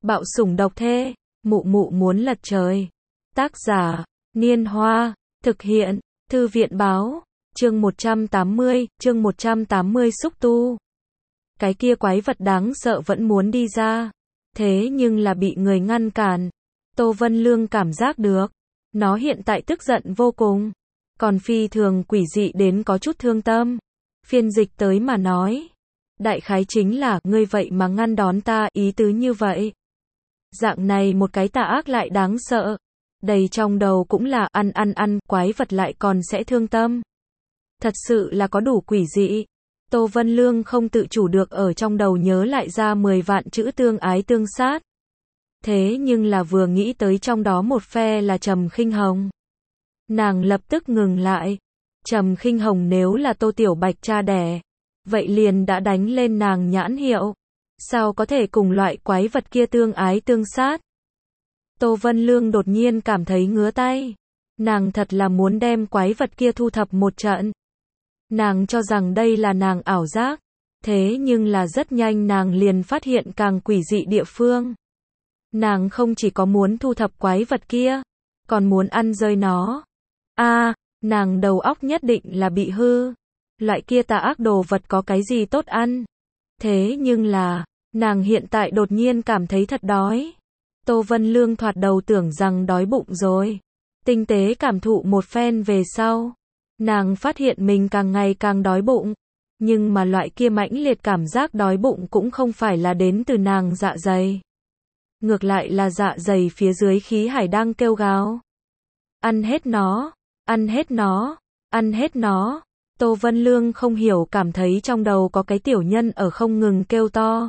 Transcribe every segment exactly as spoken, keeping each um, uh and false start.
Bạo sủng độc thê, mụ mụ muốn lật trời. Tác giả, Niên Hoa, thực hiện, Thư viện báo, chương một trăm tám mươi, chương một trăm tám mươi xúc tu. Cái kia quái vật đáng sợ vẫn muốn đi ra, thế nhưng là bị người ngăn cản. Tô Vân Lương cảm giác được, nó hiện tại tức giận vô cùng, còn phi thường quỷ dị đến có chút thương tâm. Phiên dịch tới mà nói, đại khái chính là, ngươi vậy mà ngăn đón ta, ý tứ như vậy. Dạng này một cái tà ác lại đáng sợ, đầy trong đầu cũng là ăn ăn ăn, quái vật lại còn sẽ thương tâm. Thật sự là có đủ quỷ dị. Tô Vân Lương không tự chủ được ở trong đầu nhớ lại ra mười vạn chữ tương ái tương sát. Thế nhưng là vừa nghĩ tới trong đó một phe là Trầm Khinh Hồng, nàng lập tức ngừng lại. Trầm Khinh Hồng nếu là Tô Tiểu Bạch cha đẻ, vậy liền đã đánh lên nàng nhãn hiệu. Sao có thể cùng loại quái vật kia tương ái tương sát? Tô Vân Lương đột nhiên cảm thấy ngứa tay. Nàng thật là muốn đem quái vật kia thu thập một trận. Nàng cho rằng đây là nàng ảo giác, thế nhưng là rất nhanh nàng liền phát hiện càng quỷ dị địa phương. Nàng không chỉ có muốn thu thập quái vật kia, còn muốn ăn rơi nó. A, à, nàng đầu óc nhất định là bị hư. Loại kia tà ác đồ vật có cái gì tốt ăn? Thế nhưng là, nàng hiện tại đột nhiên cảm thấy thật đói. Tô Vân Lương thoạt đầu tưởng rằng đói bụng rồi. Tinh tế cảm thụ một phen về sau, nàng phát hiện mình càng ngày càng đói bụng. Nhưng mà loại kia mãnh liệt cảm giác đói bụng cũng không phải là đến từ nàng dạ dày. Ngược lại là dạ dày phía dưới khí hải đang kêu gào. Ăn hết nó, ăn hết nó, ăn hết nó. Tô Vân Lương không hiểu cảm thấy trong đầu có cái tiểu nhân ở không ngừng kêu to.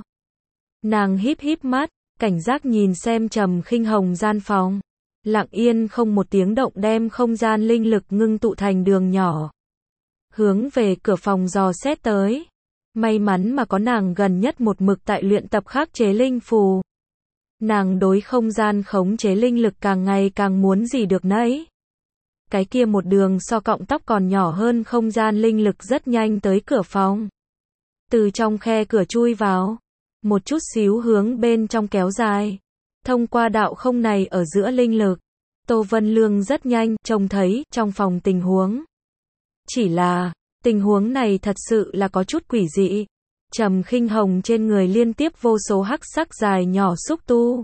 Nàng híp híp mắt, cảnh giác nhìn xem Trầm Khinh Hồng gian phòng. Lặng yên không một tiếng động đem không gian linh lực ngưng tụ thành đường nhỏ. Hướng về cửa phòng dò xét tới. May mắn mà có nàng gần nhất một mực tại luyện tập khắc chế linh phù. Nàng đối không gian khống chế linh lực càng ngày càng muốn gì được nấy. Cái kia một đường so cọng tóc còn nhỏ hơn không gian linh lực rất nhanh tới cửa phòng. Từ trong khe cửa chui vào, một chút xíu hướng bên trong kéo dài. Thông qua đạo không này ở giữa linh lực, Tô Vân Lương rất nhanh trông thấy trong phòng tình huống. Chỉ là, tình huống này thật sự là có chút quỷ dị. Trầm Khinh Hồng trên người liên tiếp vô số hắc sắc dài nhỏ xúc tu.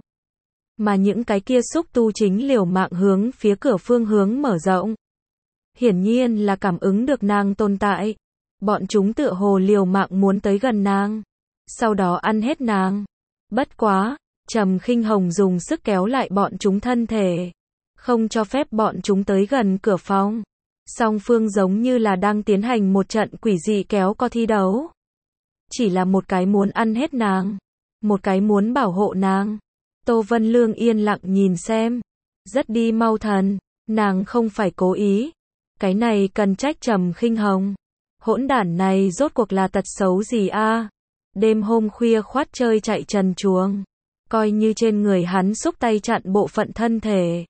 Mà những cái kia xúc tu chính liều mạng hướng phía cửa phương hướng mở rộng. Hiển nhiên là cảm ứng được nàng tồn tại. Bọn chúng tựa hồ liều mạng muốn tới gần nàng, sau đó ăn hết nàng. Bất quá, Trầm Khinh Hồng dùng sức kéo lại bọn chúng thân thể, không cho phép bọn chúng tới gần cửa phòng. Song phương giống như là đang tiến hành một trận quỷ dị kéo co thi đấu. Chỉ là một cái muốn ăn hết nàng, một cái muốn bảo hộ nàng. Tô Vân Lương yên lặng nhìn xem. Rất đi mau thần, nàng không phải cố ý. Cái này cần trách Trầm Khinh Hồng. Hỗn đản này rốt cuộc là tật xấu gì a? Đêm hôm khuya khoắt chơi chạy trần truồng, coi như trên người hắn xúc tay chặn bộ phận thân thể.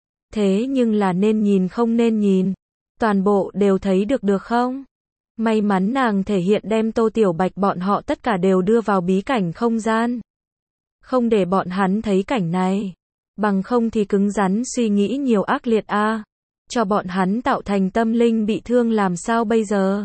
Thế nhưng là nên nhìn không nên nhìn, toàn bộ đều thấy được được không? May mắn nàng thể hiện đem Tô Tiểu Bạch bọn họ tất cả đều đưa vào bí cảnh không gian. Không để bọn hắn thấy cảnh này, bằng không thì cứng rắn suy nghĩ nhiều ác liệt a, à. Cho bọn hắn tạo thành tâm linh bị thương làm sao bây giờ?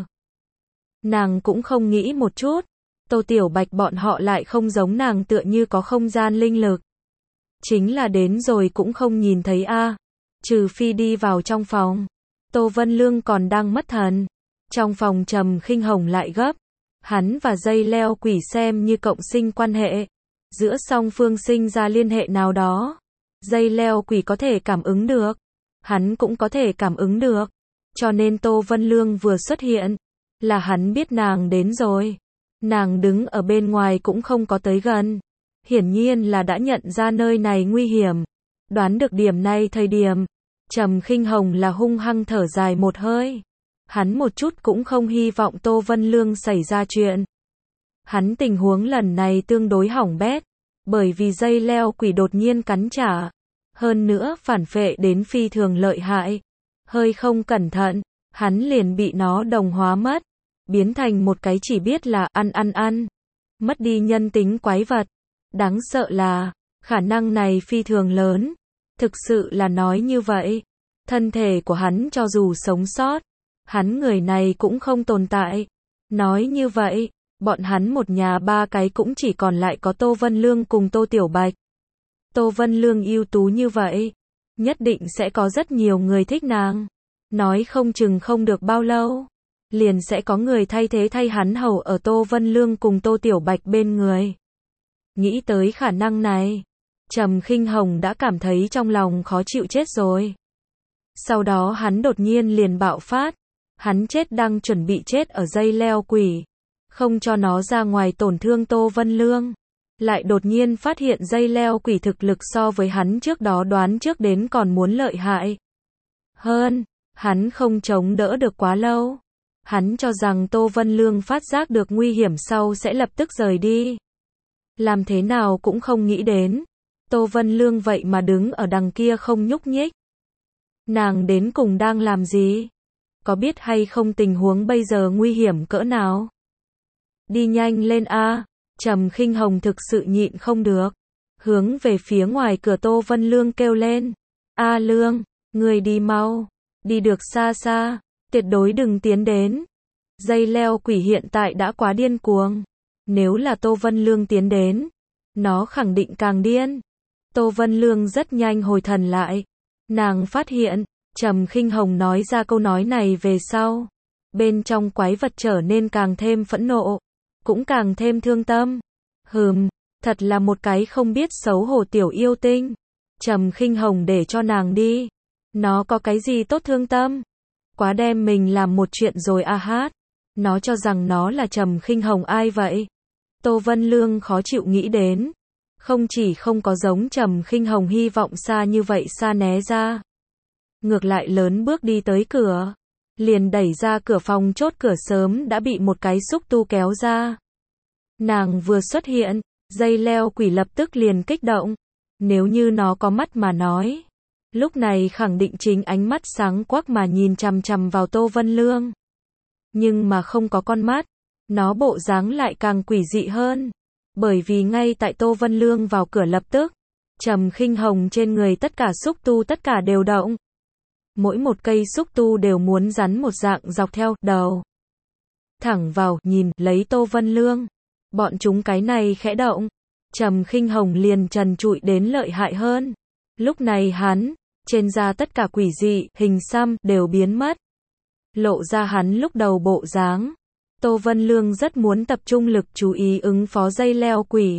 Nàng cũng không nghĩ một chút, Tô Tiểu Bạch bọn họ lại không giống nàng tựa như có không gian linh lực. Chính là đến rồi cũng không nhìn thấy a, à. Trừ phi đi vào trong phòng. Tô Vân Lương còn đang mất thần. Trong phòng Trầm Khinh Hồng lại gấp. Hắn và dây leo quỷ xem như cộng sinh quan hệ. Giữa song phương sinh ra liên hệ nào đó. Dây leo quỷ có thể cảm ứng được. Hắn cũng có thể cảm ứng được. Cho nên Tô Vân Lương vừa xuất hiện, là hắn biết nàng đến rồi. Nàng đứng ở bên ngoài cũng không có tới gần. Hiển nhiên là đã nhận ra nơi này nguy hiểm. Đoán được điểm này thời điểm, Trầm Khinh Hồng là hung hăng thở dài một hơi. Hắn một chút cũng không hy vọng Tô Vân Lương xảy ra chuyện. Hắn tình huống lần này tương đối hỏng bét, bởi vì dây leo quỷ đột nhiên cắn trả. Hơn nữa phản phệ đến phi thường lợi hại. Hơi không cẩn thận, hắn liền bị nó đồng hóa mất. Biến thành một cái chỉ biết là ăn ăn ăn. Mất đi nhân tính quái vật. Đáng sợ là, Khả năng này phi thường lớn. Thực sự là nói như vậy. Thân thể của hắn cho dù sống sót, hắn người này cũng không tồn tại. Nói như vậy, bọn hắn một nhà ba cái cũng chỉ còn lại có Tô Vân Lương cùng Tô Tiểu Bạch. Tô Vân Lương ưu tú như vậy, nhất định sẽ có rất nhiều người thích nàng. Nói không chừng không được bao lâu, liền sẽ có người thay thế thay hắn hầu ở Tô Vân Lương cùng Tô Tiểu Bạch bên người. Nghĩ tới khả năng này, Trầm Khinh Hồng đã cảm thấy trong lòng khó chịu chết rồi. Sau đó hắn đột nhiên liền bạo phát, hắn chết đang chuẩn bị chết ở dây leo quỷ, không cho nó ra ngoài tổn thương Tô Vân Lương. Lại đột nhiên phát hiện dây leo quỷ thực lực so với hắn trước đó đoán trước đến còn muốn lợi hại hơn, hắn không chống đỡ được quá lâu. Hắn cho rằng Tô Vân Lương phát giác được nguy hiểm sau sẽ lập tức rời đi. Làm thế nào cũng không nghĩ đến, Tô Vân Lương vậy mà đứng ở đằng kia không nhúc nhích. Nàng đến cùng đang làm gì? Có biết hay không tình huống bây giờ nguy hiểm cỡ nào? Đi nhanh lên a! Trầm Khinh Hồng thực sự nhịn không được, hướng về phía ngoài cửa Tô Vân Lương kêu lên. A Lương, người đi mau, đi được xa xa, tuyệt đối đừng tiến đến. Dây leo quỷ hiện tại đã quá điên cuồng. Nếu là Tô Vân Lương tiến đến, nó khẳng định càng điên. Tô Vân Lương rất nhanh hồi thần lại. Nàng phát hiện, Trầm Khinh Hồng nói ra câu nói này về sau, bên trong quái vật trở nên càng thêm phẫn nộ, cũng càng thêm thương tâm. Hừm, thật là một cái không biết xấu hổ tiểu yêu tinh. Trầm Khinh Hồng để cho nàng đi. Nó có cái gì tốt thương tâm? Quá đem mình làm một chuyện rồi a hát. Nó cho rằng nó là Trầm Khinh Hồng ai vậy? Tô Vân Lương khó chịu nghĩ đến. Không chỉ không có giống Trầm Khinh Hồng hy vọng xa như vậy xa né ra. Ngược lại lớn bước đi tới cửa. Liền đẩy ra cửa phòng, chốt cửa sớm đã bị một cái xúc tu kéo ra. Nàng vừa xuất hiện, dây leo quỷ lập tức liền kích động. Nếu như nó có mắt mà nói, lúc này khẳng định chính ánh mắt sáng quắc mà nhìn chằm chằm vào Tô Vân Lương. Nhưng mà không có con mắt, nó bộ dáng lại càng quỷ dị hơn. Bởi vì ngay tại Tô Vân Lương vào cửa lập tức, Trầm Khinh Hồng trên người tất cả xúc tu tất cả đều động. Mỗi một cây xúc tu đều muốn rắn một dạng dọc theo đầu. Thẳng vào, nhìn, lấy Tô Vân Lương. Bọn chúng cái này khẽ động. Trầm Khinh Hồng liền trần trụi đến lợi hại hơn. Lúc này hắn, trên da tất cả quỷ dị, hình xăm, đều biến mất. Lộ ra hắn lúc đầu bộ dáng. Tô Vân Lương rất muốn tập trung lực chú ý ứng phó dây leo quỷ.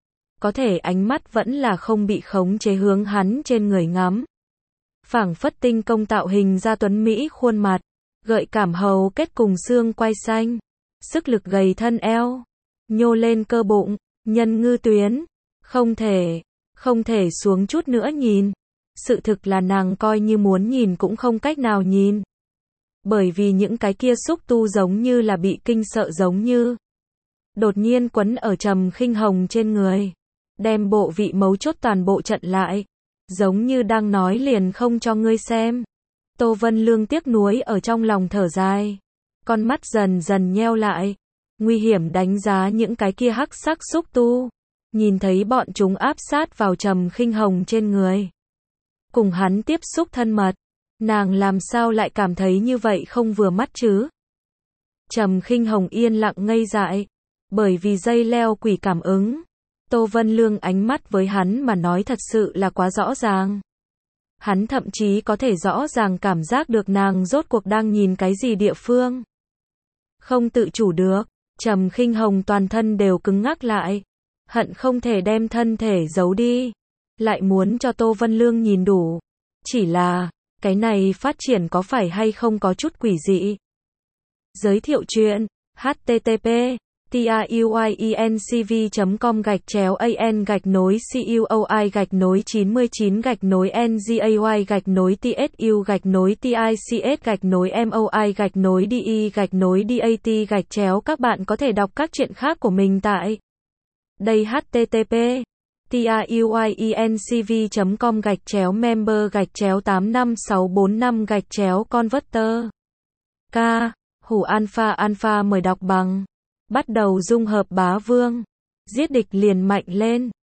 Có thể ánh mắt vẫn là không bị khống chế hướng hắn trên người ngắm. Phảng phất tinh công tạo hình ra tuấn Mỹ khuôn mặt, gợi cảm hầu kết cùng xương quai xanh, sức lực gầy thân eo, nhô lên cơ bụng, nhân ngư tuyến, không thể, không thể xuống chút nữa nhìn. Sự thực là nàng coi như muốn nhìn cũng không cách nào nhìn. Bởi vì những cái kia xúc tu giống như là bị kinh sợ giống như. Đột nhiên quấn ở Trầm Khinh Hồng trên người, đem bộ vị mấu chốt toàn bộ chặn lại. Giống như đang nói liền không cho ngươi xem. Tô Vân Lương tiếc nuối ở trong lòng thở dài. Con mắt dần dần nheo lại. Nguy hiểm đánh giá những cái kia hắc sắc xúc tu. Nhìn thấy bọn chúng áp sát vào Trầm Khinh Hồng trên người. Cùng hắn tiếp xúc thân mật. Nàng làm sao lại cảm thấy như vậy không vừa mắt chứ? Trầm Khinh Hồng yên lặng ngây dại. Bởi vì dây leo quỷ cảm ứng. Tô Vân Lương ánh mắt với hắn mà nói thật sự là quá rõ ràng. Hắn thậm chí có thể rõ ràng cảm giác được nàng rốt cuộc đang nhìn cái gì địa phương. Không tự chủ được, Trầm Khinh Hồng toàn thân đều cứng ngắc lại. Hận không thể đem thân thể giấu đi. Lại muốn cho Tô Vân Lương nhìn đủ. Chỉ là, cái này phát triển có phải hay không có chút quỷ dị. Giới thiệu chuyện, http tuyencv.com gạch chéo an gạch nối cuoi gạch nối chín mươi chín gạch nối ngay gạch nối tsu gạch nối tics gạch nối moi gạch nối de gạch nối dat gạch chéo. Các bạn có thể đọc các chuyện khác của mình tại đây http tuyencv.com gạch chéo member gạch chéo tám năm sáu bốn năm gạch chéo converter. K. Hủ alpha alpha mời đọc bằng. Bắt đầu dung hợp bá vương. Giết địch liền mạnh lên.